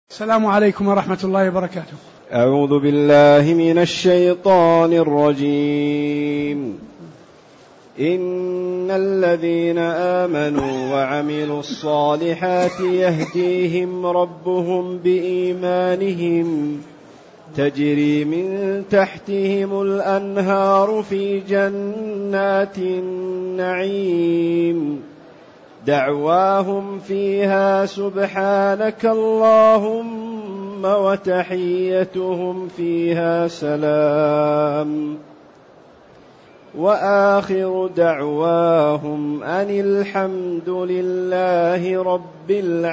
السلام عليكم ورحمة الله وبركاته. أعوذ بالله من الشيطان الرجيم. إن الذين آمنوا وعملوا الصالحات يهديهم ربهم بإيمانهم تجري من تحتهم الأنهار في جنات النعيم دعواهم فيها سبحانك اللهم وتحيتهم فيها سلام وآخر دعواهم أن الحمد لله رب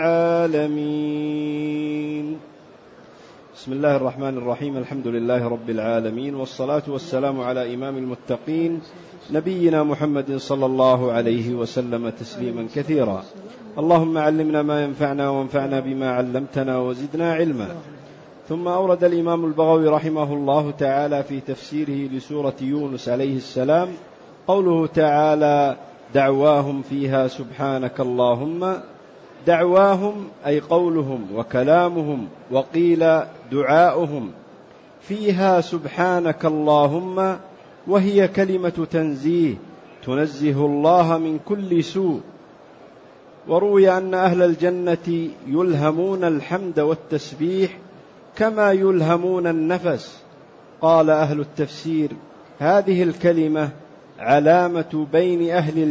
العالمين. بسم الله الرحمن الرحيم. الحمد لله رب العالمين، والصلاة والسلام على إمام المتقين نبينا محمد صلى الله عليه وسلم تسليما كثيرا. اللهم علمنا ما ينفعنا وانفعنا بما علمتنا وزدنا علما. ثم أورد الإمام البغوي رحمه الله تعالى في تفسيره لسورة يونس عليه السلام قوله تعالى دعواهم فيها سبحانك اللهم. دعواهم أي قولهم وكلامهم، وقيل دعاؤهم فيها سبحانك اللهم، وهي كلمة تنزيه تنزه الله من كل سوء. وروي أن أهل الجنة يلهمون الحمد والتسبيح كما يلهمون النفس. قال أهل التفسير هذه الكلمة علامة بين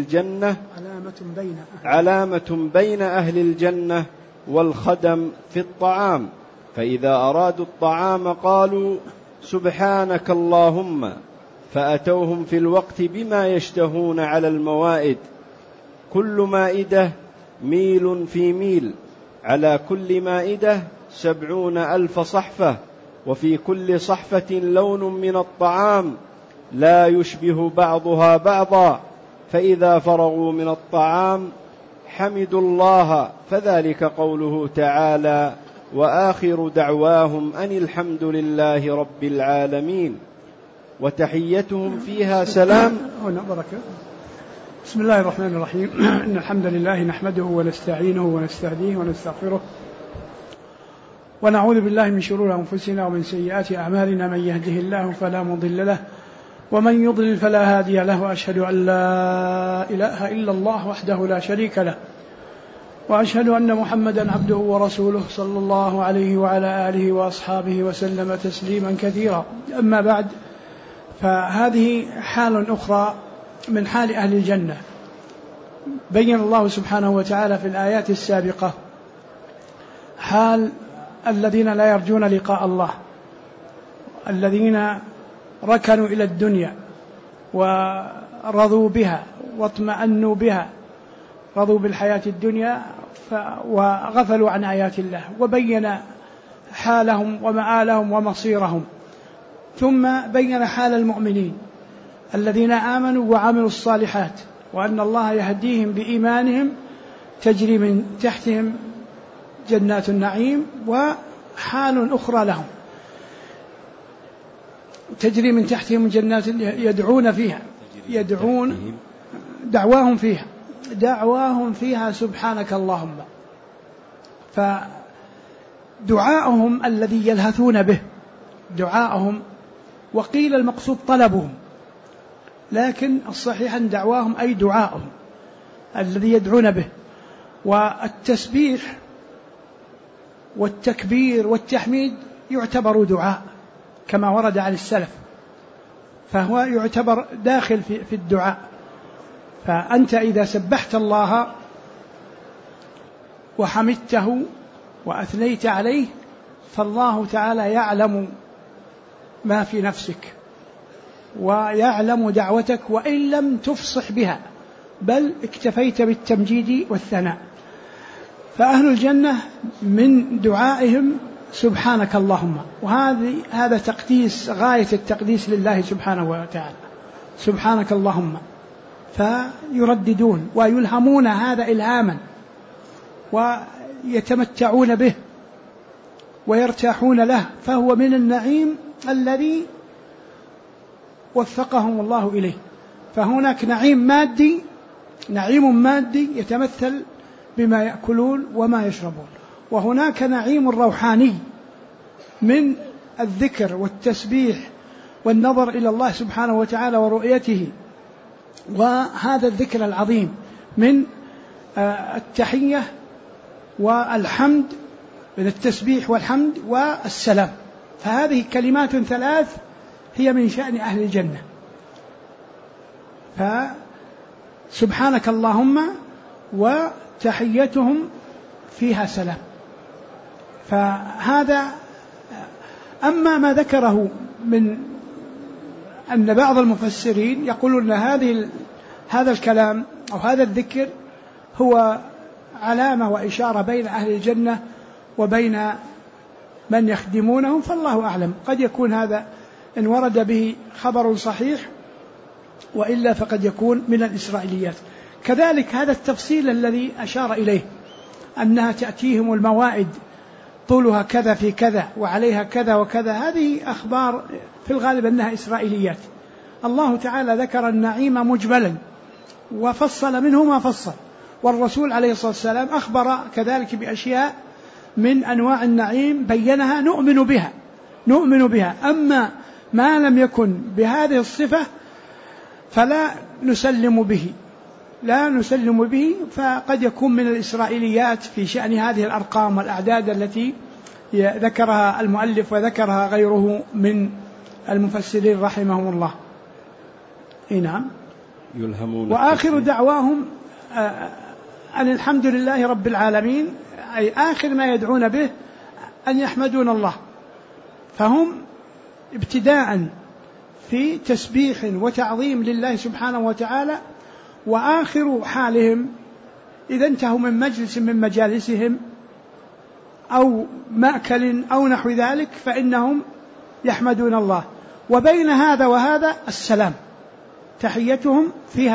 أهل الجنة والخدم في الطعام، فإذا أرادوا الطعام قالوا سبحانك اللهم، فأتوهم في الوقت بما يشتهون على الموائد، كل مائدة ميل في ميل، على كل مائدة 70,000 صحفة، وفي كل صحفة لون من الطعام لا يشبه بعضها بعضا، فإذا فرغوا من الطعام حمدوا الله، فذلك قوله تعالى وآخر دعواهم أن الحمد لله رب العالمين وتحيتهم فيها سلام. بسم الله الرحمن الرحيم. إن الحمد لله نحمده ونستعينه ونستهديه ونستغفره، ونعوذ بالله من شرور أنفسنا ومن سيئات أعمالنا، من يهده الله فلا مضل له ومن يضلل فلا هادي له، وأشهد أن لا إله إلا الله وحده لا شريك له، وأشهد أن محمدا عبده ورسوله صلى الله عليه وعلى آله وأصحابه وسلم تسليما كثيرا. أما بعد، فهذه حال أخرى من حال أهل الجنة. بين الله سبحانه وتعالى في الآيات السابقة حال الذين لا يرجون لقاء الله، الذين ركنوا إلى الدنيا ورضوا بها واطمأنوا بها، رضوا بالحياة الدنيا وغفلوا عن آيات الله، وبين حالهم ومآلهم ومصيرهم. ثم بين حال المؤمنين الذين آمنوا وعملوا الصالحات، وأن الله يهديهم بإيمانهم تجري من تحتهم جنات النعيم. وحال أخرى لهم تجري من تحتهم جنات يدعون فيها، دعواهم فيها سبحانك اللهم. فدعاءهم الذي يلهثون به دعاءهم، وقيل المقصود طلبهم، لكن الصحيح أن دعواهم أي دعاءهم الذي يدعون به. والتسبيح والتكبير والتحميد يعتبر دعاء كما ورد عن السلف، فهو يعتبر داخل في الدعاء. فأنت إذا سبحت الله وحمدته وأثنيت عليه، فالله تعالى يعلم ما في نفسك ويعلم دعوتك، وإن لم تفصح بها بل اكتفيت بالتمجيد والثناء. فأهل الجنة من دعائهم سبحانك اللهم، وهذا تقديس غاية التقديس لله سبحانه وتعالى، سبحانك اللهم. فيرددون ويلهمون هذا إلهاما، ويتمتعون به ويرتاحون له، فهو من النعيم الذي وفقهم الله إليه. فهناك نعيم مادي يتمثل بما يأكلون وما يشربون، وهناك نعيم روحاني من الذكر والتسبيح والنظر إلى الله سبحانه وتعالى ورؤيته، وهذا الذكر العظيم من التحية والحمد، من التسبيح والحمد والسلام. فهذه كلمات ثلاث هي من شأن أهل الجنة. فسبحانك اللهم وتحيتهم فيها سلام. فهذا أما ما ذكره من أن بعض المفسرين يقولون هذا الكلام أو هذا الذكر هو علامة وإشارة بين أهل الجنة وبين من يخدمونهم، فالله أعلم. قد يكون هذا إن ورد به خبر صحيح، وإلا فقد يكون من الإسرائيليات. كذلك هذا التفصيل الذي أشار إليه أنها تأتيهم الموائد طولها كذا في كذا وعليها كذا وكذا، هذه أخبار في الغالب أنها إسرائيليات. الله تعالى ذكر النعيم مجملا وفصل منه ما فصل، والرسول عليه الصلاة والسلام أخبر كذلك بأشياء من أنواع النعيم بينها نؤمن بها. أما ما لم يكن بهذه الصفة فلا نسلم به، فقد يكون من الإسرائيليات في شأن هذه الأرقام والأعداد التي ذكرها المؤلف وذكرها غيره من المفسرين رحمهم الله. نعم. وآخر دعواهم أن الحمد لله رب العالمين، أي آخر ما يدعون به أن يحمدون الله. فهم ابتداء في تسبيح وتعظيم لله سبحانه وتعالى، وآخر حالهم إذا انتهوا من مجلس من مجالسهم أو مأكل أو نحو ذلك فإنهم يحمدون الله. وبين هذا وهذا السلام، تحيتهم فيها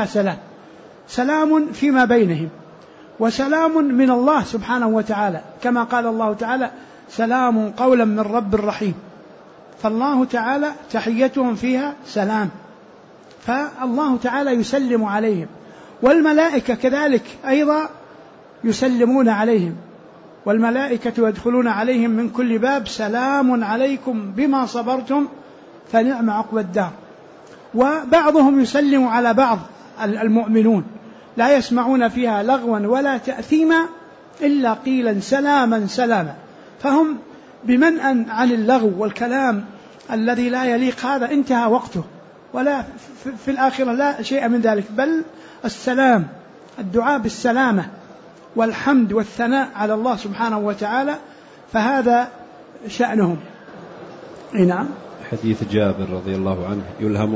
سلام فيما بينهم، وسلام من الله سبحانه وتعالى، كما قال الله تعالى سلام قولا من رب رحيم. فالله تعالى تحيتهم فيها سلام، فالله تعالى يسلم عليهم، والملائكة كذلك أيضا يسلمون عليهم، والملائكة يدخلون عليهم من كل باب سلام عليكم بما صبرتم فنعم عقبى الدار. وبعضهم يسلم على بعض المؤمنون، لا يسمعون فيها لغوا ولا تأثيما إلا قيلا سلاما. فهم بمنأ عن اللغو والكلام الذي لا يليق، هذا انتهى وقته، ولا في الآخرة لا شيء من ذلك، بل السلام، الدعاء بالسلامة والحمد والثناء على الله سبحانه وتعالى، فهذا شأنهم. نعم. حديث جابر رضي الله عنه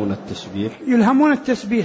يلهمون التسبيح،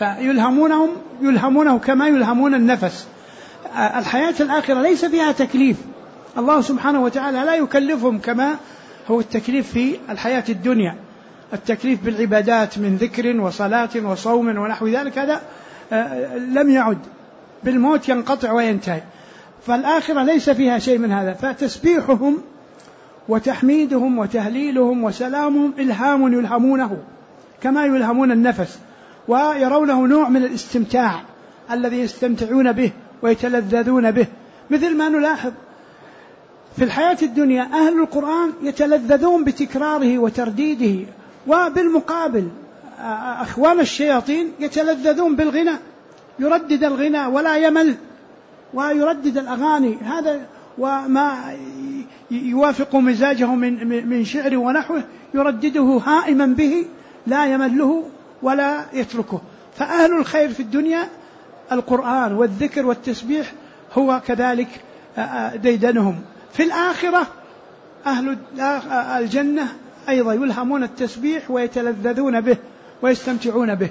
فيلهمونه كما يلهمون النفس. الحياة الآخرة ليس فيها تكليف، الله سبحانه وتعالى لا يكلفهم كما هو التكليف في الحياة الدنيا، التكليف بالعبادات من ذكر وصلاة وصوم ونحو ذلك، هذا لم يعد، بالموت ينقطع وينتهي. فالآخرة ليس فيها شيء من هذا، فتسبيحهم وتحميدهم وتهليلهم وسلامهم إلهام يلهمونه كما يلهمون النفس، ويرونه نوع من الاستمتاع الذي يستمتعون به ويتلذذون به. مثل ما نلاحظ في الحياة الدنيا أهل القرآن يتلذذون بتكراره وترديده، وبالمقابل أخوان الشياطين يتلذذون بالغناء، يردد الغناء ولا يمل، ويردد الأغاني، هذا وما يوافق مزاجه من شعر ونحوه يردده هائما به لا يمله ولا يتركه. فأهل الخير في الدنيا القرآن والذكر والتسبيح هو كذلك ديدنهم. في الآخرة أهل الجنة أيضا يلهمون التسبيح ويتلذذون به ويستمتعون به.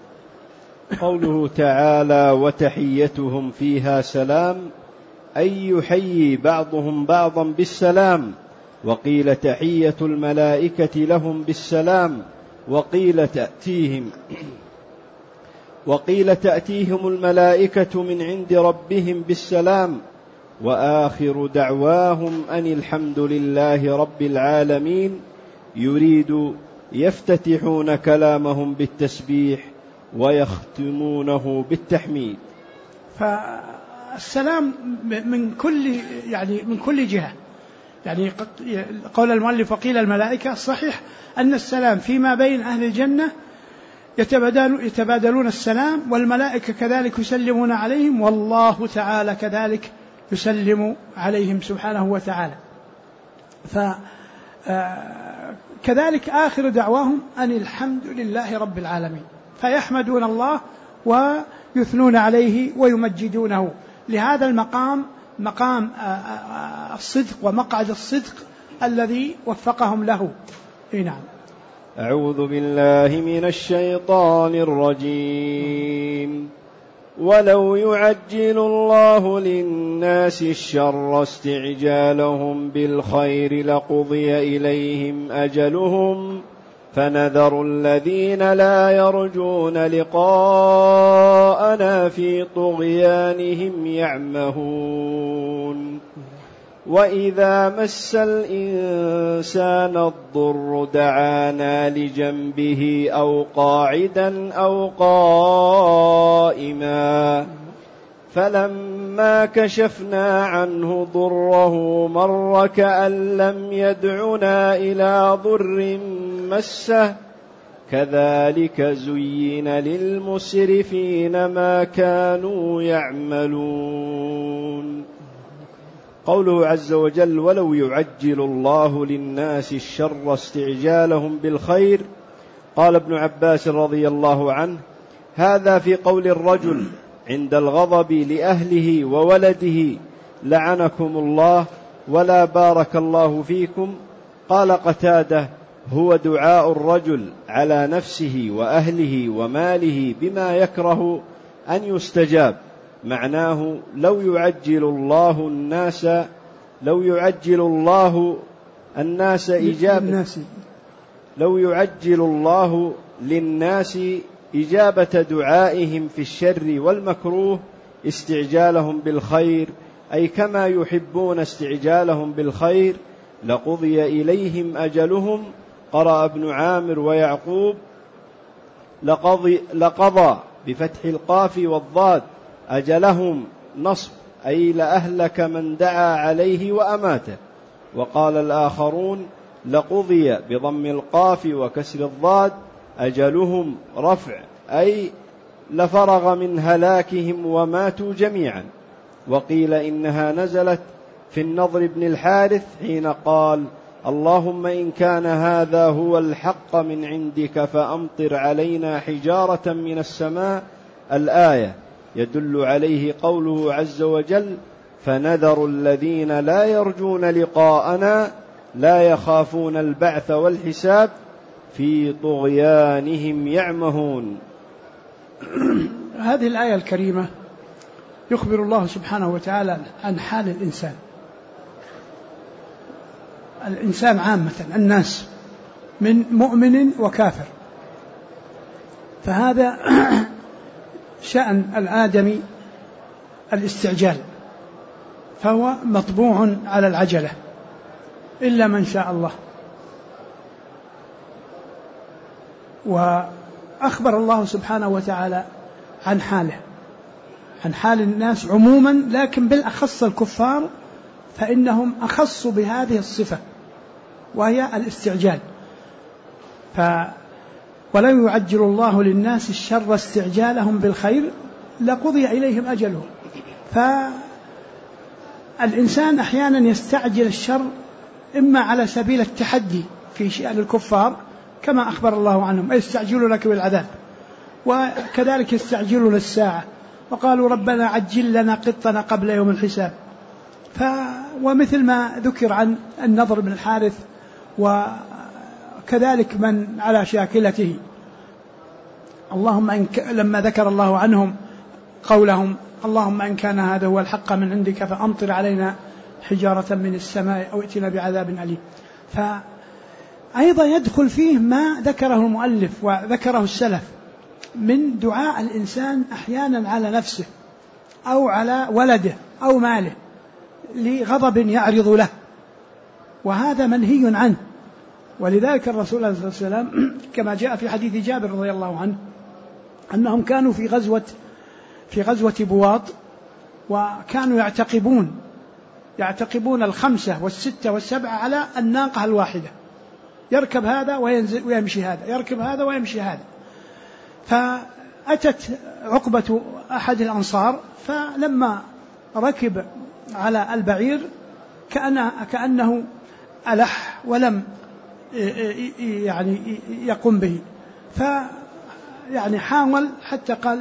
قوله تعالى وتحيتهم فيها سلام، أي يحيي بعضهم بعضا بالسلام، وقيل تحية الملائكة لهم بالسلام، وقيل تأتيهم الملائكة من عند ربهم بالسلام، وآخر دعواهم أن الحمد لله رب العالمين، يفتتحون كلامهم بالتسبيح ويختمونه بالتحميد. السلام من كل جهة. يعني قول المؤلف وقيل الملائكة، صحيح أن السلام فيما بين أهل الجنة يتبادلون السلام، والملائكة كذلك يسلمون عليهم، والله تعالى كذلك يسلم عليهم سبحانه وتعالى. فكذلك آخر دعواهم أن الحمد لله رب العالمين، فيحمدون الله ويثنون عليه ويمجدونه. لهذا المقام مقام الصدق ومقعد الصدق الذي وفقهم له. نعم. أعوذ بالله من الشيطان الرجيم. ولو يعجل الله للناس الشر استعجالهم بالخير لقضي إليهم أجلهم فنذر الذين لا يرجون لقاءنا في طغيانهم يعمهون. وإذا مس الإنسان الضر دعانا لجنبه أو قاعدا أو قائما فلما كشفنا عنه ضره مر كأن لم يدعنا إلى ضر مسه كذلك زين للمسرفين ما كانوا يعملون. قوله عز وجل: ولو يعجل الله للناس الشر استعجالهم بالخير، قال ابن عباس رضي الله عنه: هذا في قول الرجل عند الغضب لأهله وولده: لعنكم الله ولا بارك الله فيكم. قال قتادة: هو دعاء الرجل على نفسه وأهله وماله بما يكره أن يستجاب، معناه لو يعجل الله للناس إجابة دعائهم في الشر والمكروه استعجالهم بالخير، أي كما يحبون استعجالهم بالخير، لقضي إليهم أجلهم. قرأ ابن عامر ويعقوب: لقضى بفتح القاف والضاد أجلهم نصب، أي لأهلك من دعا عليه وأماته. وقال الآخرون: لقضي بضم القاف وكسر الضاد أجلهم رفع، أي لفرغ من هلاكهم وماتوا جميعا. وقيل إنها نزلت في النضر بن الحارث حين قال: اللهم إن كان هذا هو الحق من عندك فأمطر علينا حجارة من السماء. الآية يدل عليه قوله عز وجل: فنذر الذين لا يرجون لقاءنا لا يخافون البعث والحساب في طغيانهم يعمهون. هذه الآية الكريمة يخبر الله سبحانه وتعالى عن حال الإنسان عامة، الناس من مؤمن وكافر. فهذا شأن الآدمي الاستعجال، فهو مطبوع على العجلة إلا من شاء الله. وأخبر الله سبحانه وتعالى عن حاله، عن حال الناس عموما، لكن بالأخص الكفار فإنهم أخصوا بهذه الصفة وهي الاستعجال. ولو يعجل الله للناس الشر استعجالهم بالخير لقضي إليهم أجلهم. فالإنسان أحيانا يستعجل الشر إما على سبيل التحدي في شأن الكفار كما أخبر الله عنهم: يستعجلون لك بالعذاب، وكذلك يستعجلون الساعة وقالوا ربنا عجل لنا قطنا قبل يوم الحساب. ومثل ما ذكر عن النضر بن الحارث وكذلك من على شاكلته، لما ذكر الله عنهم قولهم: اللهم إن كان هذا هو الحق من عندك فأمطر علينا حجارة من السماء أو ائتنا بعذاب أليم. فأيضا يدخل فيه ما ذكره المؤلف وذكره السلف من دعاء الإنسان أحيانا على نفسه أو على ولده أو ماله لغضب يعرض له، وهذا منهي عنه. ولذلك الرسول صلى الله عليه وسلم كما جاء في حديث جابر رضي الله عنه أنهم كانوا في غزوة بواط، وكانوا يعتقبون 5 و6 و7 على الناقة الواحدة، يركب هذا ويمشي هذا، يركب هذا ويمشي هذا. فأتت عقبة أحد الأنصار، فلما ركب على البعير كأنه ألح ولم يعني يقوم به، حاول حتى قال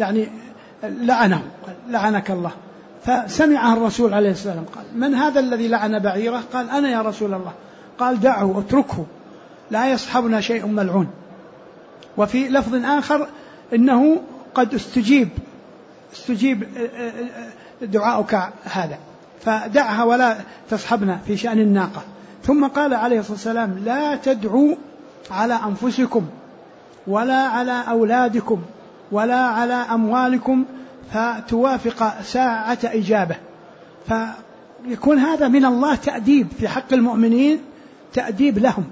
لعنك الله. فسمعه الرسول عليه السلام قال: من هذا الذي لعن بعيره؟ قال: أنا يا رسول الله. قال: دعه، اتركه، لا يصحبنا شيء ملعون. وفي لفظ آخر: إنه قد استجيب دعاؤك هذا، فدعها ولا تصحبنا في شأن الناقة. ثم قال عليه الصلاة والسلام: لا تدعوا على أنفسكم ولا على أولادكم ولا على أموالكم فتوافق ساعة إجابة. فيكون هذا من الله تأديب في حق المؤمنين، تأديب لهم.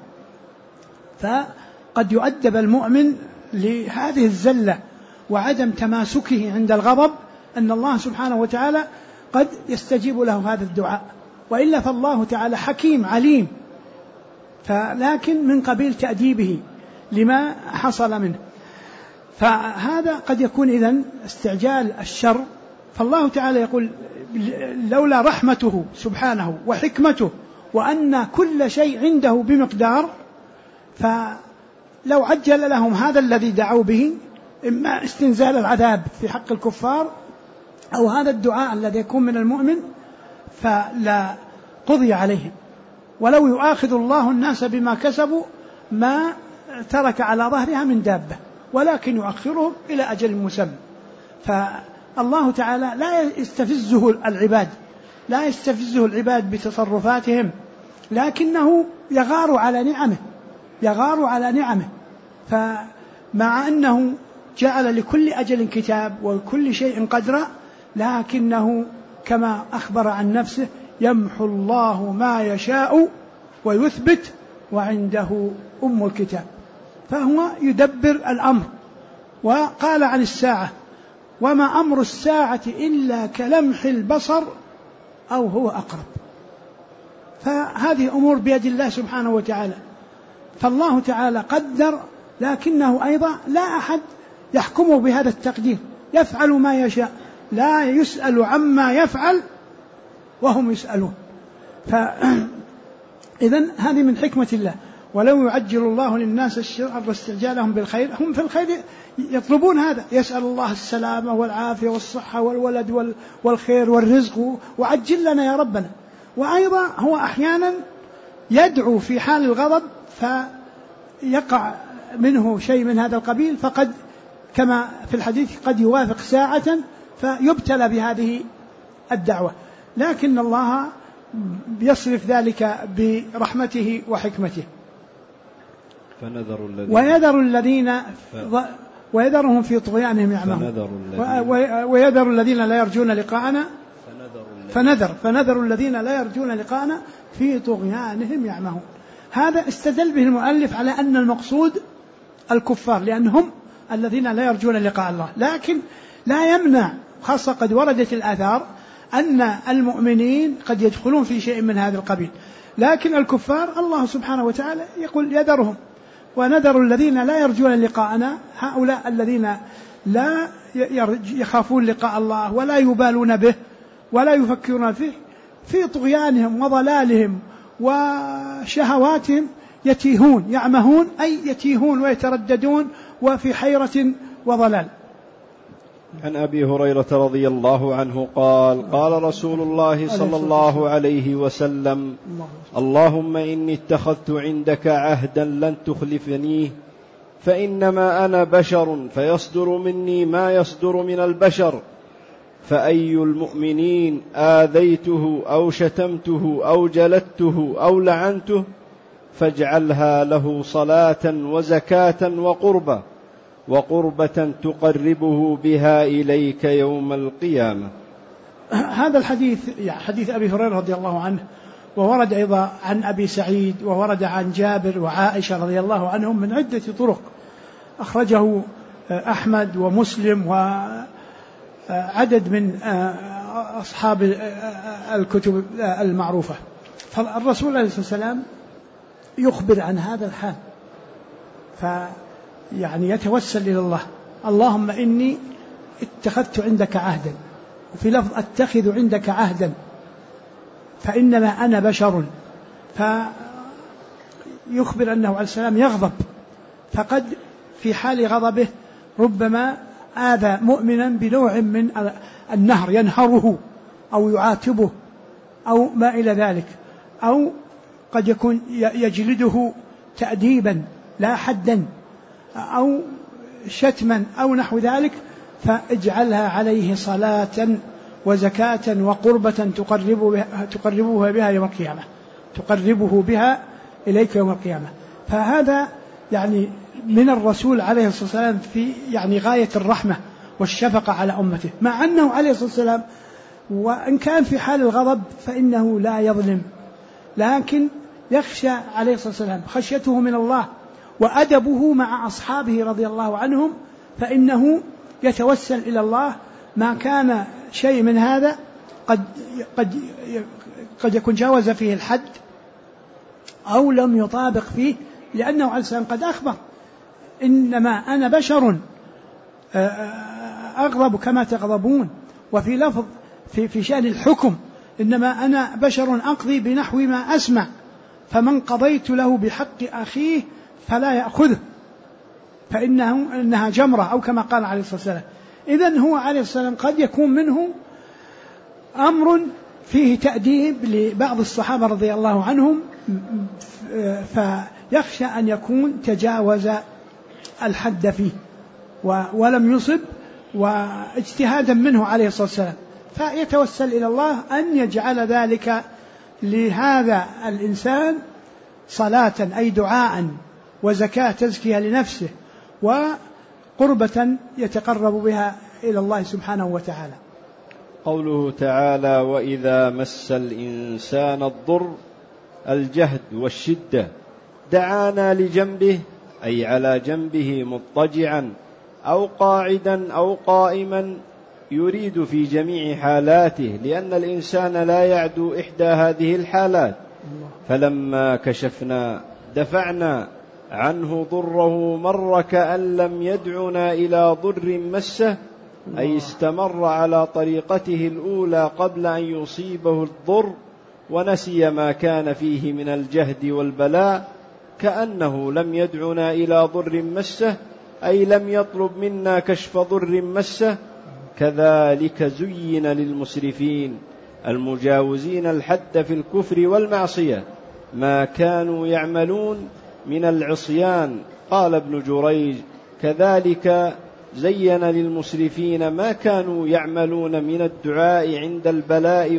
فقد يؤدب المؤمن لهذه الزلة وعدم تماسكه عند الغضب، أن الله سبحانه وتعالى قد يستجيب له هذا الدعاء، وإلا فالله تعالى حكيم عليم، لكن من قبيل تأديبه لما حصل منه. فهذا قد يكون إذن استعجال الشر. فالله تعالى يقول: لولا رحمته سبحانه وحكمته وأن كل شيء عنده بمقدار، فلو عجل لهم هذا الذي دعوا به، إما استنزال العذاب في حق الكفار أو هذا الدعاء الذي يكون من المؤمن، فلا قضي عليهم. ولو يؤاخذ الله الناس بما كسبوا ما ترك على ظهرها من دابة، ولكن يؤخرهم إلى أجل مسمى. فالله تعالى لا يستفزه العباد بتصرفاتهم، لكنه يغار على نعمه. فمع أنه جعل لكل أجل كتاب وكل شيء قدرا، لكنه كما أخبر عن نفسه: يمحو الله ما يشاء ويثبت وعنده أم الكتاب. فهو يدبر الأمر. وقال عن الساعة: وما أمر الساعة إلا كلمح البصر أو هو أقرب. فهذه أمور بيد الله سبحانه وتعالى. فالله تعالى قدر، لكنه أيضا لا أحد يحكمه بهذا التقدير، يفعل ما يشاء، لا يسأل عما يفعل وهم يسألون. فإذن هذه من حكمة الله. ولو يعجل الله للناس الشر واستعجالهم بالخير، هم في الخير يطلبون هذا، يسأل الله السلامة والعافية والصحة والولد والخير والرزق، وعجل لنا يا ربنا. وأيضا هو أحيانا يدعو في حال الغضب فيقع منه شيء من هذا القبيل، فقد كما في الحديث قد يوافق ساعة فيبتلى بهذه الدعوة، لكن الله يصرف ذلك برحمته وحكمته. ويذرهم في طغيانهم يعمهون. ويذر الذين لا يرجون لقاءنا فنذر الذين لا يرجون لقاءنا في طغيانهم يعمهون. هذا استدل به المؤلف على أن المقصود الكفار، لأنهم الذين لا يرجون لقاء الله. لكن لا يمنع، خاصة قد وردت الآثار أن المؤمنين قد يدخلون في شيء من هذا القبيل، لكن الكفار الله سبحانه وتعالى يقول: يذرهم. ونذر الذين لا يرجون لقاءنا، هؤلاء الذين لا يخافون لقاء الله ولا يبالون به ولا يفكرون فيه، في طغيانهم وضلالهم وشهواتهم يتيهون يعمهون، أي يتيهون ويترددون وفي حيرة وضلال. عن أبي هريرة رضي الله عنه قال: قال رسول الله صلى الله عليه وسلم: اللهم إني اتخذت عندك عهدا لن تخلفنيه، فإنما أنا بشر فيصدر مني ما يصدر من البشر، فأي المؤمنين آذيته أو شتمته أو جلدته أو لعنته فاجعلها له صلاة وزكاة وقربة تقربه بها إليك يوم القيامة. هذا الحديث حديث أبي هريرة رضي الله عنه، وورد أيضا عن أبي سعيد، وورد عن جابر وعائشة رضي الله عنهم من عدة طرق، أخرجه أحمد ومسلم وعدد من أصحاب الكتب المعروفة. فالرسول عليه الصلاة والسلام يخبر عن هذا الحال، فيعني يتوسل إلى الله: اللهم إني اتخذت عندك عهدا، وفي لفظ اتخذ عندك عهدا، فإنما أنا بشر. فيخبر أنه عليه السلام يغضب، فقد في حال غضبه ربما آذى مؤمنا بنوع من النهر، ينهره أو يعاتبه أو ما إلى ذلك، أو قد يكون يجلده تأديبا لا حدا، أو شتما أو نحو ذلك، فاجعلها عليه صلاة وزكاة وقربة تقربه بها يوم القيامة، تقربه بها إليك يوم القيامة. فهذا يعني من الرسول عليه الصلاة والسلام في يعني غاية الرحمة والشفقة على أمته، مع أنه عليه الصلاة والسلام وإن كان في حال الغضب فإنه لا يظلم، لكن يخشى عليه الصلاة والسلام خشيته من الله وأدبه مع أصحابه رضي الله عنهم، فإنه يتوسل إلى الله ما كان شيء من هذا قد يكون جاوز فيه الحد أو لم يطابق فيه، لأنه عليه السلام قد أخبر: إنما أنا بشر أغضب كما تغضبون. وفي لفظ في شأن الحكم: إنما أنا بشر أقضي بنحو ما أسمع، فمن قضيت له بحق أخيه فلا يأخذه إنها جمرة، أو كما قال عليه الصلاة والسلام. إذن هو عليه الصلاة والسلام قد يكون منه أمر فيه تأديب لبعض الصحابة رضي الله عنهم، فيخشى أن يكون تجاوز الحد فيه ولم يصب، واجتهادا منه عليه الصلاة والسلام، فيتوسل إلى الله أن يجعل ذلك لهذا الإنسان صلاة أي دعاء، وزكاة تزكية لنفسه، وقربة يتقرب بها إلى الله سبحانه وتعالى. قوله تعالى: وإذا مس الإنسان الضر، الجهد والشدة، دعانا لجنبه، أي على جنبه مضطجعا أو قاعدا أو قائما، يريد في جميع حالاته، لأن الإنسان لا يعدو إحدى هذه الحالات. فلما كشفنا دفعنا عنه ضره مر كأن لم يدعنا إلى ضر مسه، أي استمر على طريقته الأولى قبل أن يصيبه الضر، ونسي ما كان فيه من الجهد والبلاء، كأنه لم يدعنا إلى ضر مسه، أي لم يطلب منا كشف ضر مسه. كذلك زين للمسرفين المجاوزين الحد في الكفر والمعصية ما كانوا يعملون من العصيان. قال ابن جريج: كذلك زين للمسرفين ما كانوا يعملون من الدعاء عند البلاء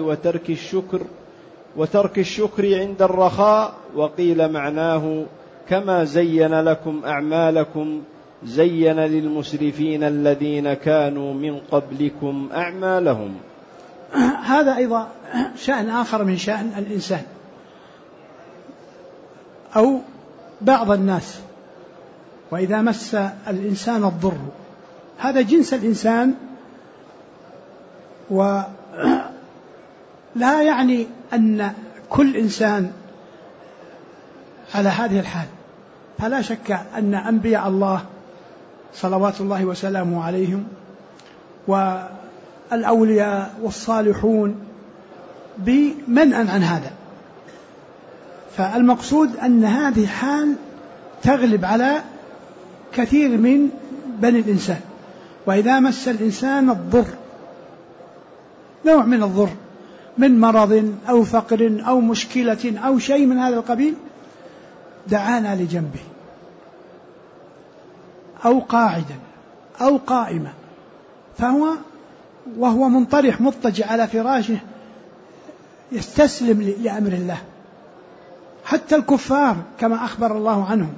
وترك الشكر عند الرخاء. وقيل معناه: كما زين لكم أعمالكم زين للمسرفين الذين كانوا من قبلكم أعمالهم. هذا أيضا شأن آخر من شأن الإنسان أو بعض الناس. وإذا مس الإنسان الضر، هذا جنس الإنسان، ولا يعني أن كل إنسان على هذه الحال. فلا شك أن أنبياء الله صلوات الله وسلامه عليهم والأولياء والصالحون بمنأ عن هذا. فالمقصود أن هذه حال تغلب على كثير من بني الإنسان. وإذا مس الإنسان الضر، نوع من الضر من مرض أو فقر أو مشكلة أو شيء من هذا القبيل، دعانا لجنبه أو قاعدا أو قائما، وهو منطرح مضطجع على فراشه يستسلم لأمر الله. حتى الكفار كما أخبر الله عنهم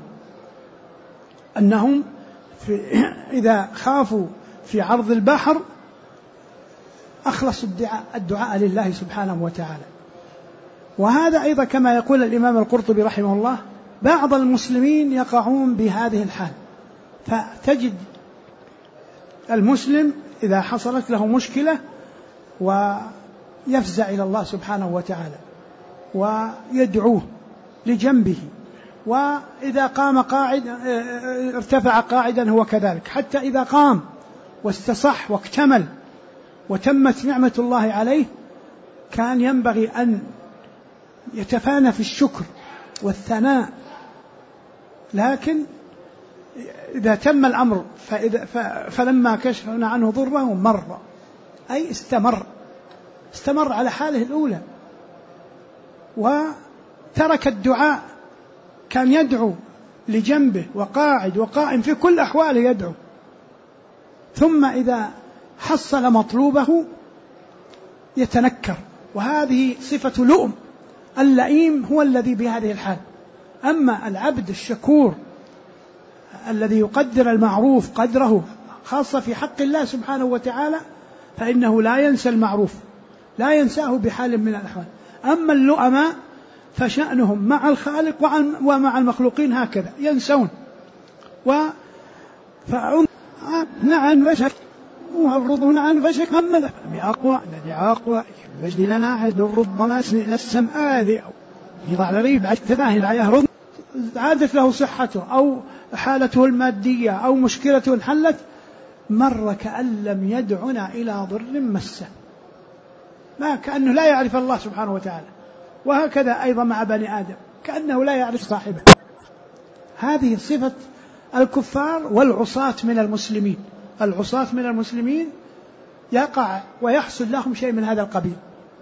أنهم إذا خافوا في عرض البحر أخلصوا الدعاء لله سبحانه وتعالى. وهذا أيضا كما يقول الإمام القرطبي رحمه الله: بعض المسلمين يقعون بهذه الحال، فتجد المسلم إذا حصلت له مشكلة ويفزع إلى الله سبحانه وتعالى ويدعوه لجنبه، وإذا قام قاعدا ارتفع قاعدا هو كذلك، حتى إذا قام واستصح واكتمل وتمت نعمة الله عليه كان ينبغي أن يتفانى في الشكر والثناء، لكن إذا تم الأمر فلما كشفنا عنه ضره مر، أي استمر على حاله الأولى وترك الدعاء، كان يدعو لجنبه وقاعد وقائم في كل أحواله يدعو، ثم إذا حصل مطلوبه يتنكر، وهذه صفة لؤم. اللئيم هو الذي بهذه الحال. أما العبد الشكور الذي يقدر المعروف قدره خاصة في حق الله سبحانه وتعالى فإنه لا ينسى المعروف، لا ينساه بحال من الأحوال. أما اللؤماء فشأنهم مع الخالق ومع المخلوقين هكذا ينسون. نعم فشك وأفرضون عن فشك همذا بأقوى الذي أقوى فجد لنا عهد ربما سنئنا السماء ذي يضع لريب عجتناه لا يهرب، عادت له صحته أو حالته المادية أو مشكلة حلت مر كأن لم يدعنا إلى ضر مسه، ما كأنه لا يعرف الله سبحانه وتعالى. وهكذا أيضا مع بني آدم كأنه لا يعرف صاحبه. هذه صفة الكفار والعصاة من المسلمين. العصاة من المسلمين يقع ويحصل لهم شيء من هذا القبيل.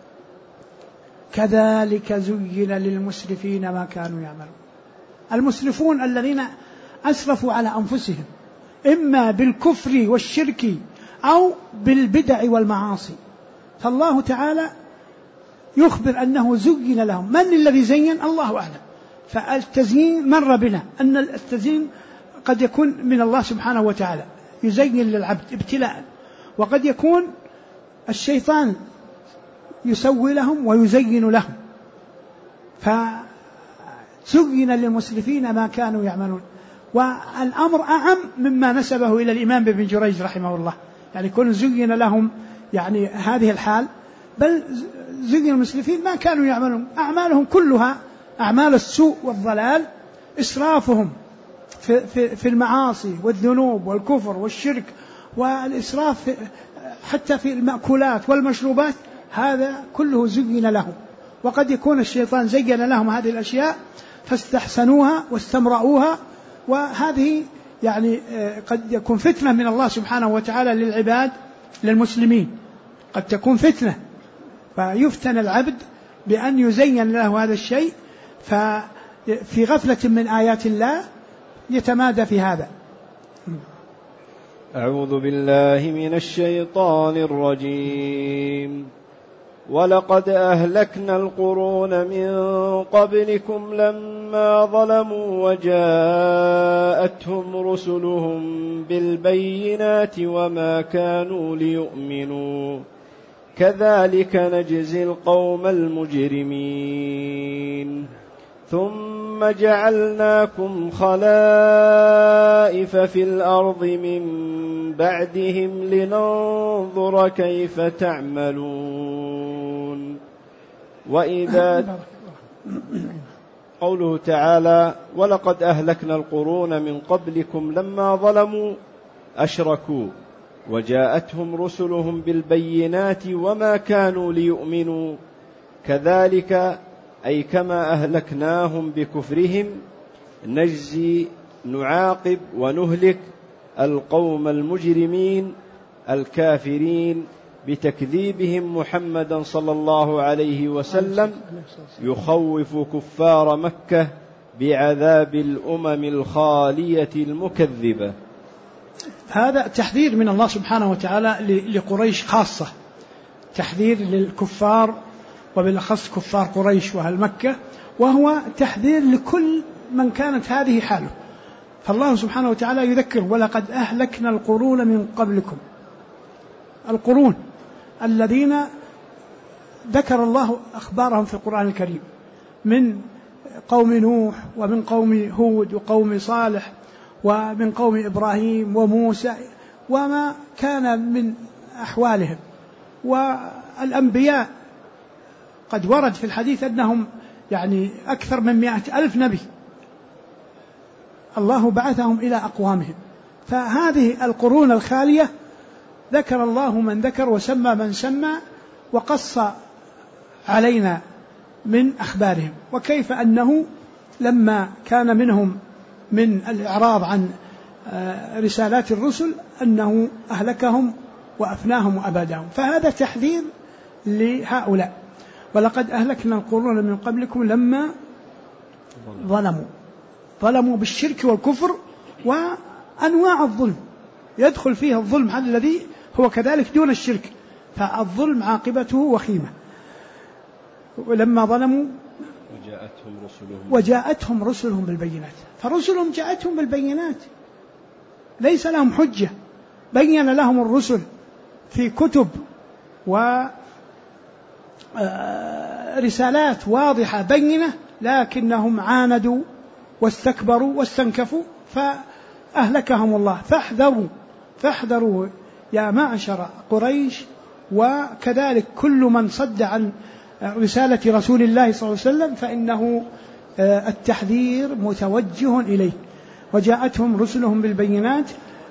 كذلك زين للمسرفين ما كانوا يعملون. المسرفون الذين أسرفوا على أنفسهم إما بالكفر والشرك أو بالبدع والمعاصي، فالله تعالى يخبر أنه زين لهم. من الذي زين؟ الله أعلم. فالتزيين مر بنا أن التزيين قد يكون من الله سبحانه وتعالى يزين للعبد ابتلاء، وقد يكون الشيطان يسوي لهم ويزين لهم. فزين للمسرفين ما كانوا يعملون. والأمر أعم مما نسبه إلى الإمام ابن جريج رحمه الله، يعني كل زين لهم يعني هذه الحال، بل زين المسرفين ما كانوا يعملون. أعمالهم كلها أعمال السوء والضلال، إسرافهم في المعاصي والذنوب والكفر والشرك والإسراف حتى في المأكولات والمشروبات، هذا كله زين لهم. وقد يكون الشيطان زين لهم هذه الأشياء فاستحسنوها واستمرؤوها، وهذه يعني قد يكون فتنة من الله سبحانه وتعالى للعباد للمسلمين، قد تكون فتنة فيفتن العبد بأن يزين له هذا الشيء، ففي غفلة من آيات الله يتمادى في هذا. أعوذ بالله من الشيطان الرجيم. ولقد أهلكنا القرون من قبلكم لما ظلموا وجاءتهم رسلهم بالبينات وما كانوا ليؤمنوا كذلك نجزي القوم المجرمين. ثم جعلناكم خلائف في الأرض من بعدهم لننظر كيف تعملون. وإذا قوله تعالى ولقد أهلكنا القرون من قبلكم لما ظلموا أشركوا وجاءتهم رسلهم بالبينات وما كانوا ليؤمنوا كذلك أي كما أهلكناهم بكفرهم نجزي نعاقب ونهلك القوم المجرمين الكافرين بتكذيبهم محمدا صلى الله عليه وسلم، يخوف كفار مكة بعذاب الأمم الخالية المكذبة. هذا تحذير من الله سبحانه وتعالى لقريش خاصة، تحذير للكفار وبالأخص كفار قريش وأهل مكة، وهو تحذير لكل من كانت هذه حاله. فالله سبحانه وتعالى يذكر ولقد أهلكنا القرون من قبلكم، القرون الذين ذكر الله أخبارهم في القرآن الكريم من قوم نوح ومن قوم هود وقوم صالح ومن قوم إبراهيم وموسى وما كان من أحوالهم، والأنبياء قد ورد في الحديث أنهم يعني أكثر من 100,000 نبي الله بعثهم إلى أقوامهم. فهذه القرون الخالية ذكر الله من ذكر وسمى من سمى وقص علينا من أخبارهم، وكيف أنه لما كان منهم من الإعراض عن رسالات الرسل أنه أهلكهم وأفناهم وأبادهم. فهذا تحذير لهؤلاء. ولقد أهلكنا القرون من قبلكم لما ظلموا بالشرك والكفر وأنواع الظلم، يدخل فيها الظلم الذي هو كذلك دون الشرك، فالظلم عاقبته وخيمة. ولما ظلموا وجاءتهم رسلهم بالبينات، فرسلهم جاءتهم بالبينات، ليس لهم حجة، بين لهم الرسل في كتب ورسالات واضحة بينة، لكنهم عاندوا واستكبروا واستنكفوا فأهلكهم الله. فاحذروا يا معشر قريش، وكذلك كل من صد عن رسالة رسول الله صلى الله عليه وسلم فإنه التحذير متوجه إليه. وجاءتهم رسلهم بالبينات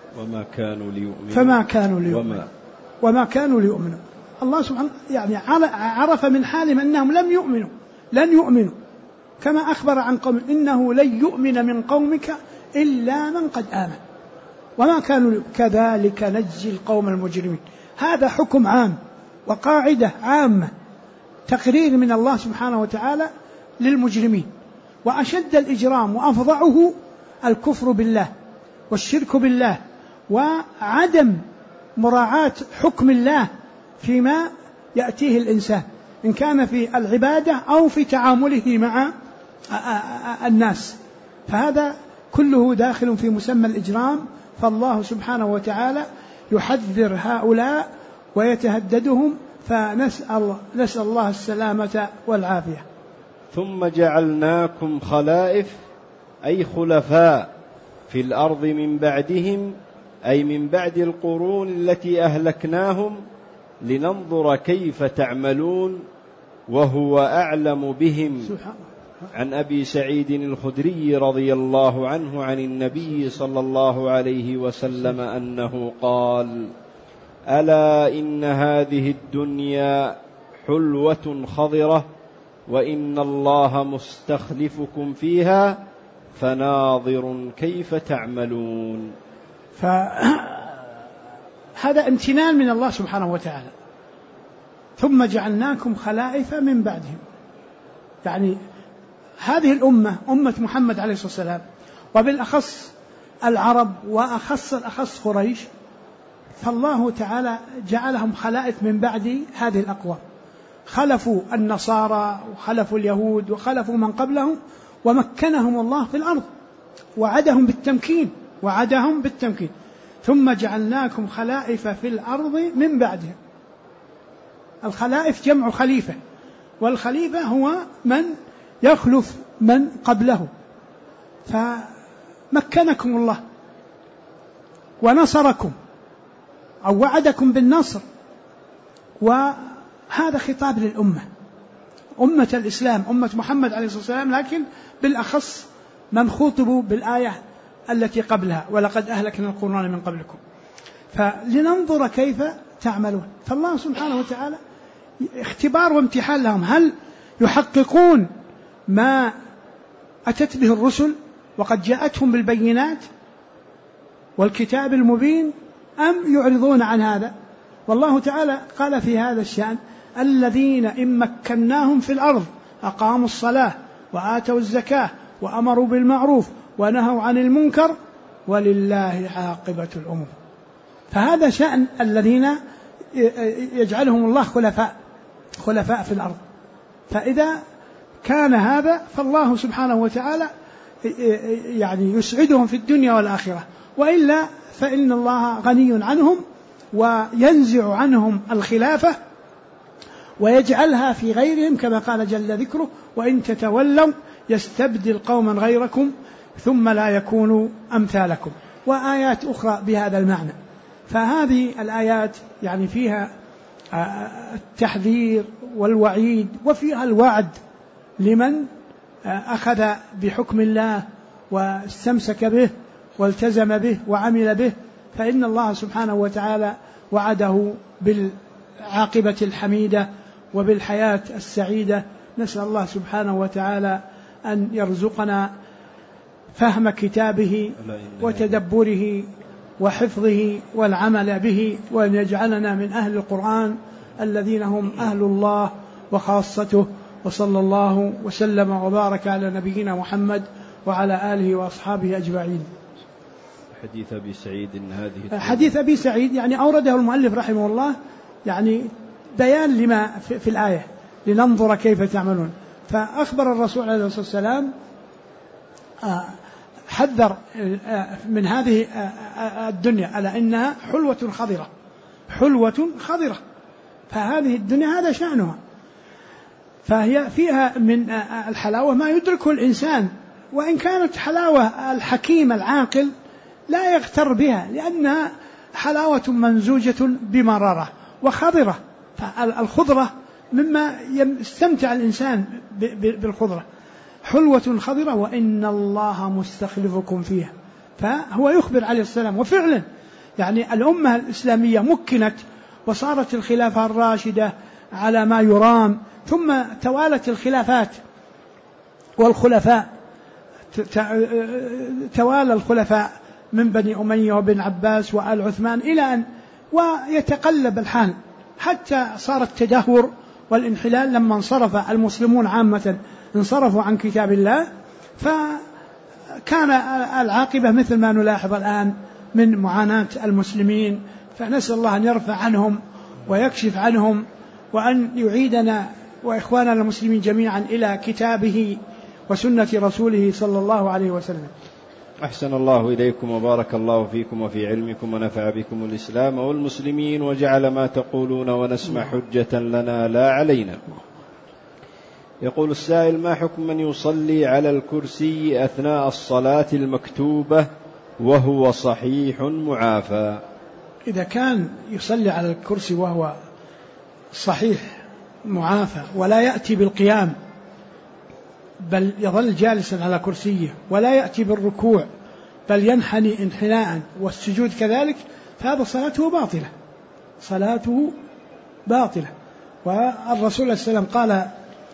فما كانوا ليؤمنوا. الله سبحانه يعني عرف من حالهم أنهم لن يؤمنوا كما أخبر عن قوم إنه لن يؤمن من قومك إلا من قد آمن وما كانوا كذلك نجزي القوم المجرمين. هذا حكم عام وقاعدة عامة، تقرير من الله سبحانه وتعالى للمجرمين. وأشد الإجرام وأفظعه الكفر بالله والشرك بالله وعدم مراعاة حكم الله فيما يأتيه الإنسان، إن كان في العبادة أو في تعامله مع الناس، فهذا كله داخل في مسمى الإجرام. فالله سبحانه وتعالى يحذر هؤلاء ويتهددهم، فنسأل الله السلامة والعافية. ثم جعلناكم خلائف أي خلفاء في الأرض من بعدهم، أي من بعد القرون التي أهلكناهم، لننظر كيف تعملون وهو أعلم بهم. عن أبي سعيد الخدري رضي الله عنه عن النبي صلى الله عليه وسلم أنه قال: ألا إن هذه الدنيا حلوة خضرة، وإن الله مستخلفكم فيها فناظر كيف تعملون. فهذا امتنان من الله سبحانه وتعالى. ثم جعلناكم خلائف من بعدهم، يعني هذه الأمة أمة محمد عليه الصلاة والسلام، وبالأخص العرب وأخص قريش، فالله تعالى جعلهم خلائف من بعد هذه الأقوام. خلفوا النصارى وخلفوا اليهود وخلفوا من قبلهم، ومكنهم الله في الأرض وعدهم بالتمكين. ثم جعلناكم خلائف في الأرض من بعدهم. الخلائف جمع خليفة، والخليفة هو من يخلف من قبله. فمكنكم الله ونصركم أو وعدكم بالنصر، وهذا خطاب للأمة، أمة الإسلام، أمة محمد عليه الصلاة والسلام، لكن بالأخص من خاطبوا بالآية التي قبلها: ولقد أهلكنا القرون من قبلكم. فلننظر كيف تعملون. فالله سبحانه وتعالى اختبار وامتحان لهم، هل يحققون ما أتت به الرسل وقد جاءتهم بالبينات والكتاب المبين، أم يعرضون عن هذا؟ والله تعالى قال في هذا الشأن: الذين إن مكناهم في الأرض أقاموا الصلاة وآتوا الزكاة وأمروا بالمعروف ونهوا عن المنكر ولله عاقبة الأمور. فهذا شأن الذين يجعلهم الله خلفاء في الأرض. فإذا كان هذا فالله سبحانه وتعالى يعني يسعدهم في الدنيا والآخرة، وإلا فإن الله غني عنهم وينزع عنهم الخلافة ويجعلها في غيرهم، كما قال جل ذكره: وإن تتولوا يستبدل قوما غيركم ثم لا يكونوا أمثالكم. وآيات أخرى بهذا المعنى. فهذه الآيات يعني فيها التحذير والوعيد، وفيها الوعد لمن أخذ بحكم الله واستمسك به والتزم به وعمل به، فإن الله سبحانه وتعالى وعده بالعاقبة الحميدة وبالحياة السعيدة. نسأل الله سبحانه وتعالى أن يرزقنا فهم كتابه وتدبره وحفظه والعمل به، وأن يجعلنا من أهل القرآن الذين هم أهل الله وخاصته. وصلى الله وسلم وبارك على نبينا محمد وعلى آله وأصحابه أجمعين. حديث أبي سعيد هذه حديث أبي سعيد يعني أورده المؤلف رحمه الله يعني بيان لما في الآية، لننظر كيف تعملون. فأخبر الرسول عليه الصلاة والسلام حذر من هذه الدنيا على أنها حلوة خضرة، فهذه الدنيا هذا شأنها، فهي فيها من الحلاوة ما يدركه الإنسان، وإن كانت حلاوة الحكيم العاقل لا يغتر بها، لأنها حلاوة ممزوجة بمرارة وخضرة، فالخضرة مما يستمتع الإنسان بالخضرة، حلوة خضرة وإن الله مستخلفكم فيها. فهو يخبر عليه السلام، وفعلا يعني الأمة الإسلامية مكنت وصارت الخلافة الراشدة على ما يرام، ثم توالت الخلافات والخلفاء، توالى الخلفاء من بني أمية وبن عباس وآل عثمان إلى أن ويتقلب الحال حتى صار التدهور والانحلال لما انصرف المسلمون عامة، انصرفوا عن كتاب الله، فكان العاقبة مثل ما نلاحظ الآن من معاناة المسلمين. فنسأل الله أن يرفع عنهم ويكشف عنهم، وأن يعيدنا وإخواننا المسلمين جميعا إلى كتابه وسنة رسوله صلى الله عليه وسلم. أحسن الله إليكم وبارك الله فيكم وفي علمكم ونفع بكم الإسلام والمسلمين، وجعل ما تقولون ونسمع حجة لنا لا علينا. يقول السائل: ما حكم من يصلي على الكرسي أثناء الصلاة المكتوبة وهو صحيح معافى؟ إذا كان يصلي على الكرسي وهو صحيح معافى ولا يأتي بالقيام، بل يظل جالسا على كرسيه ولا يأتي بالركوع بل ينحني انحناء والسجود كذلك، فهذا صلاته باطلة. والرسول صلى الله عليه وسلم قال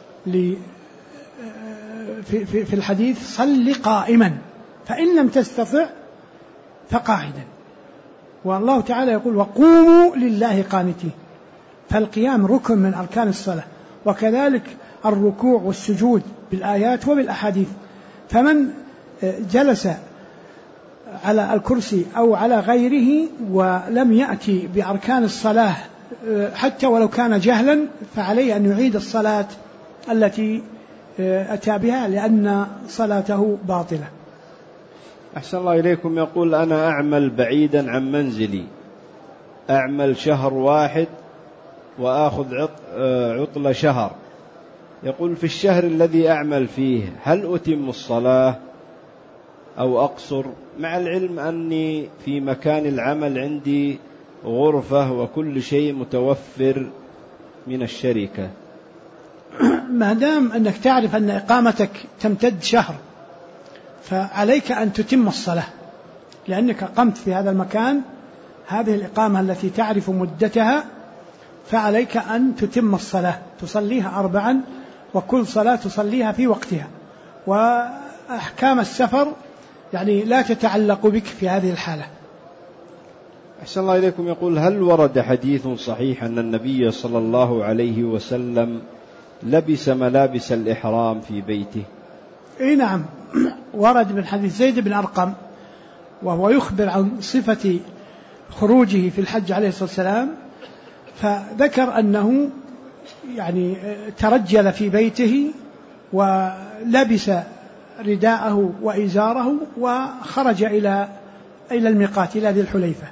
في الحديث: صل قائما فإن لم تستطع فقاعدا. والله تعالى يقول: وقوموا لله قانتين. فالقيام ركن من أركان الصلاة، وكذلك الركوع والسجود بالآيات وبالأحاديث. فمن جلس على الكرسي أو على غيره ولم يأتي بأركان الصلاة حتى ولو كان جهلا، فعليه أن يعيد الصلاة التي أتى بها، لأن صلاته باطلة. أحسن الله إليكم. يقول: أنا أعمل بعيدا عن منزلي، أعمل شهر واحد وآخذ عطلة شهر. يقول: في الشهر الذي أعمل فيه هل أتم الصلاة أو أقصر، مع العلم أني في مكان العمل عندي غرفة وكل شيء متوفر من الشركة؟ ما دام أنك تعرف أن إقامتك تمتد شهر فعليك أن تتم الصلاة، لأنك قمت في هذا المكان، هذه الإقامة التي تعرف مدتها، فعليك أن تتم الصلاة، تصليها 4 وكل صلاة تصليها في وقتها. وأحكام السفر يعني لا تتعلق بك في هذه الحالة. أحسن الله إليكم. يقول: هل ورد حديث صحيح أن النبي صلى الله عليه وسلم لبس ملابس الإحرام في بيته؟ إيه نعم، ورد من حديث زيد بن أرقم، وهو يخبر عن صفة خروجه في الحج عليه الصلاة والسلام، فذكر أنه يعني ترجل في بيته ولبس رداءه وإزاره وخرج إلى الميقات، إلى ذي الحليفة.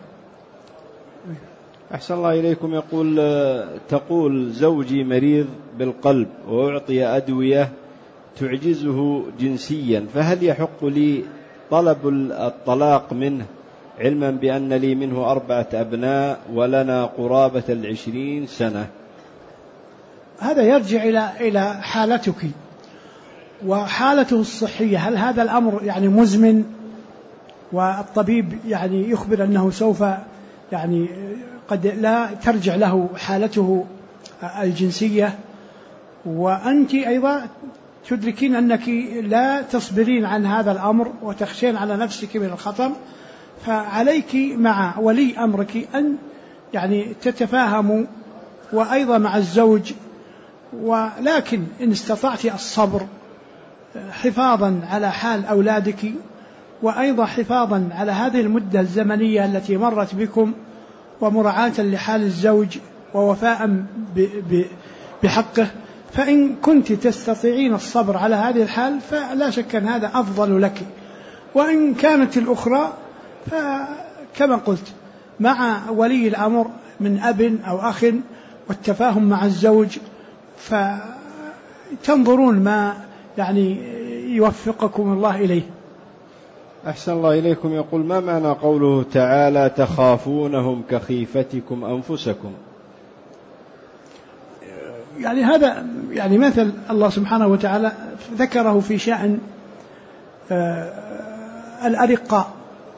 أحسن الله إليكم. يقول: تقول زوجي مريض بالقلب وأعطي أدوية تعجزه جنسيا، فهل يحق لي طلب الطلاق منه علما بأن لي منه 4 أبناء ولنا قرابة 20 سنة. هذا يرجع إلى حالتك وحالته الصحية. هل هذا الأمر يعني مزمن والطبيب يعني يخبر أنه سوف يعني قد لا ترجع له حالته الجنسية، وأنت أيضا تدركين أنك لا تصبرين عن هذا الأمر وتخشين على نفسك من الخطر، فعليك مع ولي أمرك أن يعني تتفاهموا، وأيضا مع الزوج. ولكن إن استطعت الصبر حفاظا على حال أولادك، وأيضا حفاظا على هذه المدة الزمنية التي مرت بكم، ومراعاة لحال الزوج ووفاء بحقه، فإن كنت تستطيعين الصبر على هذه الحال فلا شك أن هذا أفضل لك. وإن كانت الأخرى فكما قلت مع ولي الأمر من أب أو أخ والتفاهم مع الزوج، فتنظرون ما يعني يوفقكم الله إليه. أحسن الله إليكم. يقول: ما معنى قوله تعالى تخافونهم كخيفتكم أنفسكم؟ يعني هذا يعني مثل الله سبحانه وتعالى ذكره في شأن الأرقاء،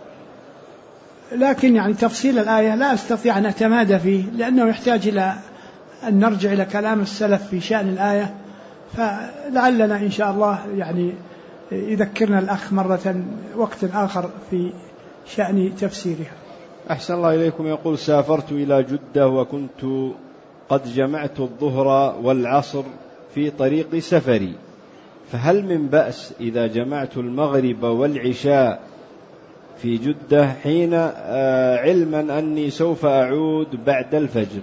لكن يعني تفصيل الآية لا أستطيع أن أتمادى فيه، لأنه يحتاج إلى أن نرجع إلى كلام السلف في شأن الآية، فلعلنا إن شاء الله يعني يذكرنا الأخ مرة وقت آخر في شأن تفسيرها. أحسن الله إليكم. يقول: سافرت إلى جدة وكنت قد جمعت الظهر والعصر في طريق سفري، فهل من بأس إذا جمعت المغرب والعشاء في جدة حين علما أني سوف أعود بعد الفجر؟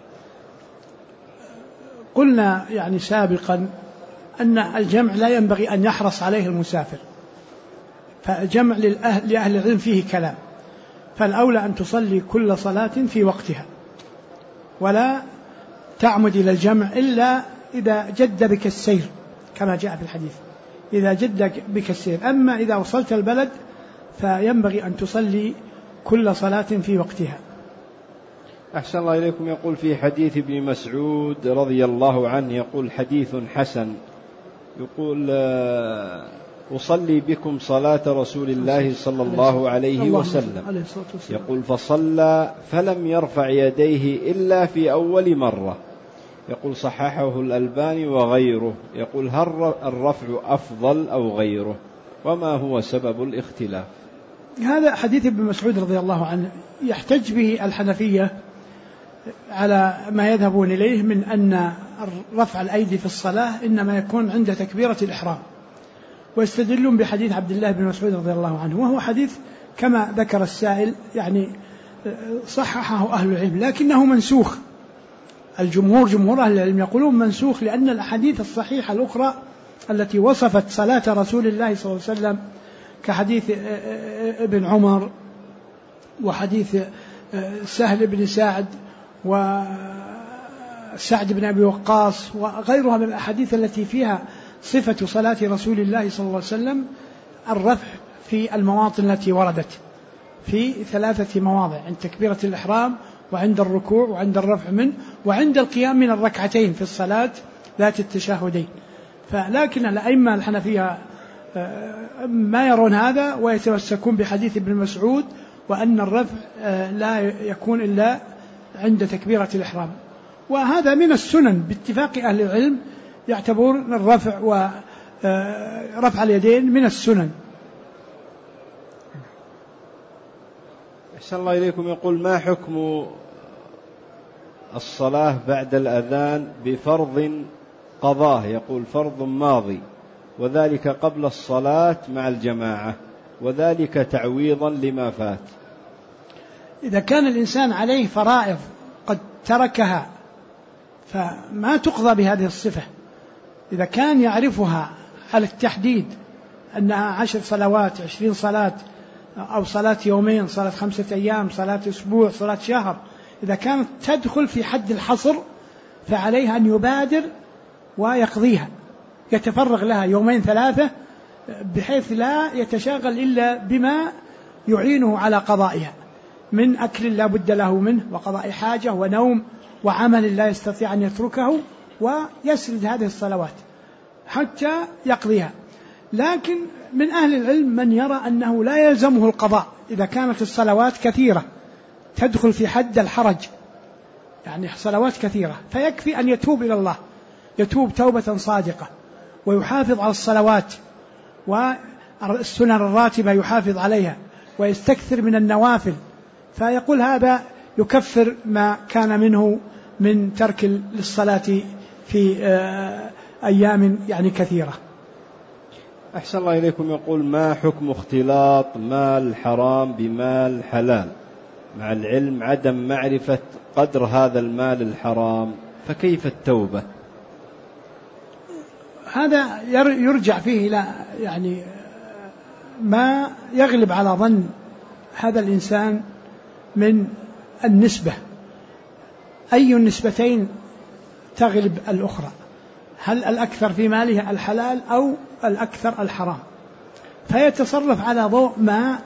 قلنا يعني سابقا أن الجمع لا ينبغي أن يحرص عليه المسافر، فالجمع لأهل العلم فيه كلام، فالأولى أن تصلي كل صلاة في وقتها، ولا تعمد إلى الجمع إلا إذا جد بك السير كما جاء في الحديث، إذا جد بك السير. أما إذا وصلت البلد فينبغي أن تصلي كل صلاة في وقتها. أحسن الله إليكم. يقول: في حديث ابن مسعود رضي الله عنه، يقول: حديث حسن، يقول: أصلي بكم صلاة رسول الله صلى الله عليه وسلم، يقول: فصلى فلم يرفع يديه إلا في أول مرة، يقول: صححه الألباني وغيره. يقول: هل الرفع أفضل أو غيره؟ وما هو سبب الاختلاف؟ هذا حديث ابن مسعود رضي الله عنه يحتج به الحنفية على ما يذهبون إليه من أن رفع الأيدي في الصلاة إنما يكون عند تكبيرة الإحرام، ويستدلون بحديث عبد الله بن مسعود رضي الله عنه، وهو حديث كما ذكر السائل يعني صححه أهل العلم لكنه منسوخ. جمهور أهل العلم يقولون منسوخ، لأن الأحاديث الصحيحة الأخرى التي وصفت صلاة رسول الله صلى الله عليه وسلم كحديث ابن عمر وحديث سهل بن سعد وسعد بن أبي وقاص وغيرها من الأحاديث التي فيها صفة صلاة رسول الله صلى الله عليه وسلم الرفع في المواطن التي وردت في 3 مواضع: عند تكبيرة الإحرام، وعند الركوع، وعند الرفع منه، وعند القيام من الركعتين في الصلاة ذات التشهدين. فلكن الأئمة الحنفية ما يرون هذا ويتمسكون بحديث ابن مسعود، وأن الرفع لا يكون إلا عند تكبيرة الإحرام، وهذا من السنن باتفاق أهل العلم، يعتبرون الرفع ورفع اليدين من السنن. أحسن الله إليكم. يقول: ما حكم الصلاة بعد الأذان بفرض قضاه؟ يقول: فرض ماضي، وذلك قبل الصلاة مع الجماعة، وذلك تعويضا لما فات. إذا كان الإنسان عليه فرائض قد تركها فما تقضى بهذه الصفة. إذا كان يعرفها على التحديد أنها 10 صلوات 20 صلاة أو صلاة يومين، صلاة 5 أيام، صلاة أسبوع، صلاة شهر، إذا كانت تدخل في حد الحصر فعليها أن يبادر ويقضيها، يتفرغ لها 2 3 بحيث لا يتشاغل إلا بما يعينه على قضائها، من أكل لا بد له منه، وقضاء حاجة، ونوم، وعمل لا يستطيع أن يتركه، ويسرد هذه الصلوات حتى يقضيها. لكن من أهل العلم من يرى أنه لا يلزمه القضاء إذا كانت الصلوات كثيرة تدخل في حد الحرج، يعني صلوات كثيرة، فيكفي أن يتوب إلى الله، يتوب توبة صادقة، ويحافظ على الصلوات والسنن الراتبة يحافظ عليها، ويستكثر من النوافل، فيقول هذا يكفر ما كان منه من ترك للصلاة في أيام يعني كثيرة. أحسن الله إليكم. يقول: ما حكم اختلاط مال حرام بمال حلال مع العلم عدم معرفة قدر هذا المال الحرام، فكيف التوبة؟ هذا يرجع فيه إلى يعني ما يغلب على ظن هذا الإنسان من النسبة، أي النسبتين تغلب الأخرى، هل الأكثر في ماله الحلال أو الأكثر الحرام، فيتصرف على ضوء ما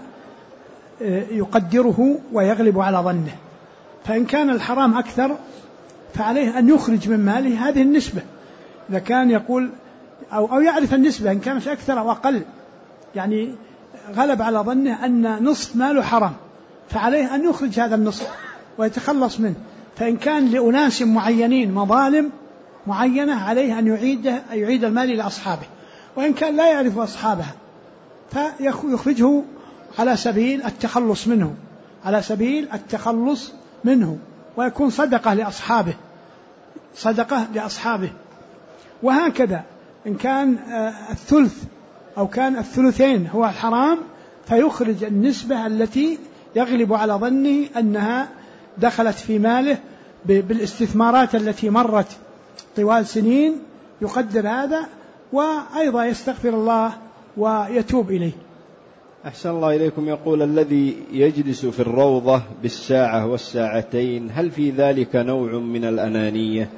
يقدره ويغلب على ظنه. فإن كان الحرام أكثر فعليه أن يخرج من ماله هذه النسبة، إذا كان يقول أو يعرف النسبة إن كانت أكثر أو أقل، يعني غلب على ظنه أن نصف ماله حرام، فعليه أن يخرج هذا النصف ويتخلص منه. فإن كان لأناس معينين مظالم معينة عليه أن يعيد المال إلى أصحابه، وإن كان لا يعرف أصحابها فيخرجه على سبيل التخلص منه، على سبيل التخلص منه، ويكون صدقة لأصحابه، صدقة لأصحابه. وهكذا إن كان الثلث أو كان الثلثين هو الحرام، فيخرج النسبة التي يغلب على ظنه أنها دخلت في ماله بالاستثمارات التي مرت طوال سنين، يقدر هذا وأيضا يستغفر الله ويتوب إليه. أحسن الله إليكم. يقول: الذي يجلس في الروضة بالساعة والساعتين، هل في ذلك نوع من الأنانية؟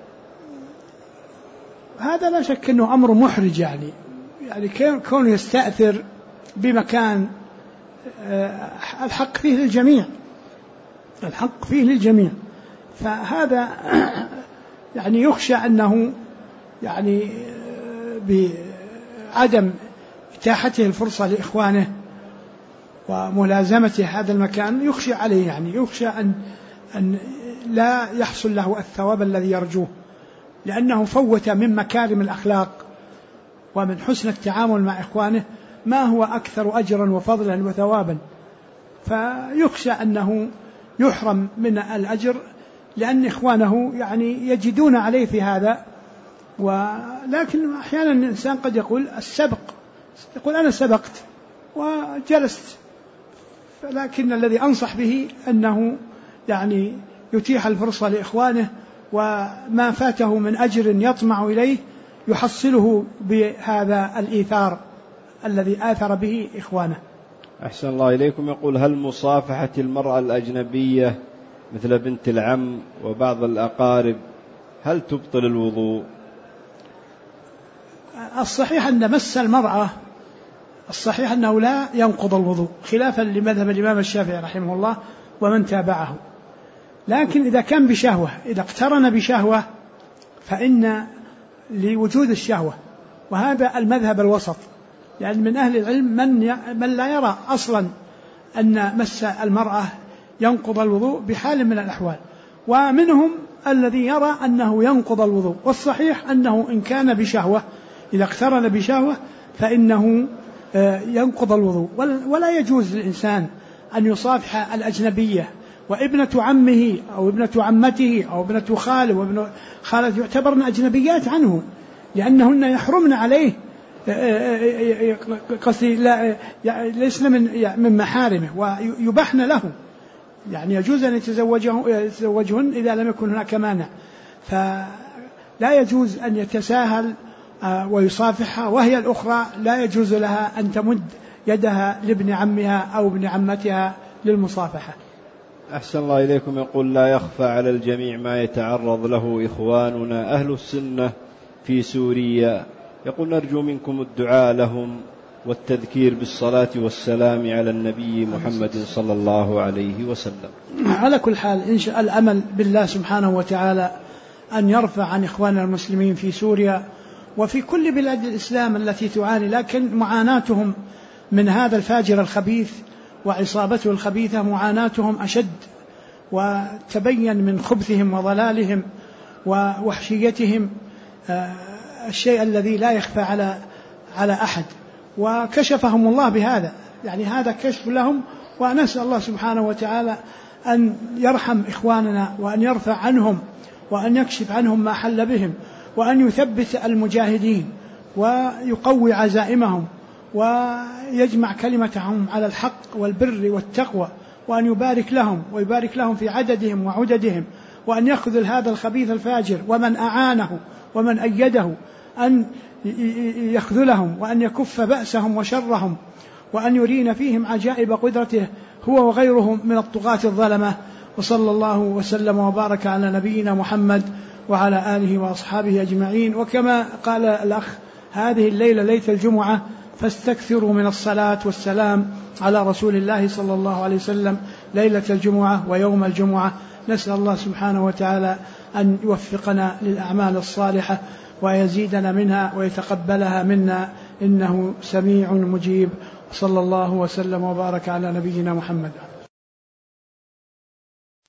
هذا لا شك أنه أمر محرج، يعني كونه يستأثر بمكان الحق فيه للجميع، الحق فيه للجميع، فهذا يعني يخشى أنه يعني بعدم إتاحته الفرصة لإخوانه وملازمته هذا المكان يخشى عليه، يعني يخشى أن لا يحصل له الثواب الذي يرجوه، لأنه فوت من مكارم الأخلاق ومن حسن التعامل مع إخوانه ما هو أكثر أجرا وفضلا وثوابا، فيخشى أنه يحرم من الأجر لأن إخوانه يعني يجدون عليه في هذا. ولكن أحيانا الإنسان قد يقول السبق، يقول أنا سبقت وجلست، لكن الذي أنصح به أنه يعني يتيح الفرصة لإخوانه، وما فاته من أجر يطمع إليه يحصله بهذا الإيثار الذي آثر به إخوانه. أحسن الله إليكم. يقول: هل مصافحة المرأة الأجنبية مثل بنت العم وبعض الأقارب هل تبطل الوضوء؟ الصحيح أن مس المرأة الصحيح أنه لا ينقض الوضوء، خلافا لمذهب الإمام الشافعي رحمه الله ومن تابعه، لكن إذا كان بشهوة، إذا اقترن بشهوة فإن لوجود الشهوة، وهذا المذهب الوسط، يعني من أهل العلم من لا يرى أصلا أن مس المرأة ينقض الوضوء بحال من الأحوال، ومنهم الذي يرى أنه ينقض الوضوء، والصحيح أنه إن كان بشهوة، إذا اقترن بشهوة فإنه ينقض الوضوء. ولا يجوز للإنسان أن يصافح الأجنبية، وابنة عمه أو ابنة عمته أو ابنة خاله وابنة خالته يعتبرن أجنبيات عنه، لأنهن يحرمن عليه، ليسن من محارمه ويبحن له، يعني يجوز أن يتزوجهن إذا لم يكن هناك مانع، فلا يجوز أن يتساهل ويصافحها، وهي الأخرى لا يجوز لها أن تمد يدها لابن عمها أو ابن عمتها للمصافحة. أحسن الله إليكم. يقول: لا يخفى على الجميع ما يتعرض له إخواننا أهل السنة في سوريا، يقول: نرجو منكم الدعاء لهم والتذكير بالصلاة والسلام على النبي محمد صلى الله عليه وسلم. على كل حال إن شاء الأمل بالله سبحانه وتعالى أن يرفع عن إخواننا المسلمين في سوريا وفي كل بلاد الإسلام التي تعاني، لكن معاناتهم من هذا الفاجر الخبيث وعصابته الخبيثة معاناتهم أشد، وتبين من خبثهم وضلالهم ووحشيتهم الشيء الذي لا يخفى على أحد، وكشفهم الله بهذا، يعني هذا كشف لهم. ونسأل الله سبحانه وتعالى أن يرحم إخواننا وأن يرفع عنهم وأن يكشف عنهم ما حل بهم، وأن يثبت المجاهدين ويقوي عزائمهم ويجمع كلمتهم على الحق والبر والتقوى، وأن يبارك لهم ويبارك لهم في عددهم وعددهم، وأن يخذل هذا الخبيث الفاجر ومن أعانه ومن أيده أن يخذلهم، وأن يكف بأسهم وشرهم، وأن يرينا فيهم عجائب قدرته هو وغيرهم من الطغاة الظلمة. وصلى الله وسلم وبارك على نبينا محمد وعلى آله وأصحابه أجمعين. وكما قال الأخ هذه الليلة ليلة الجمعة، فاستكثروا من الصلاة والسلام على رسول الله صلى الله عليه وسلم ليلة الجمعة ويوم الجمعة. نسأل الله سبحانه وتعالى أن يوفقنا للأعمال الصالحة ويزيدنا منها ويتقبلها منا، إنه سميع مجيب. صلى الله وسلم وبارك على نبينا محمد.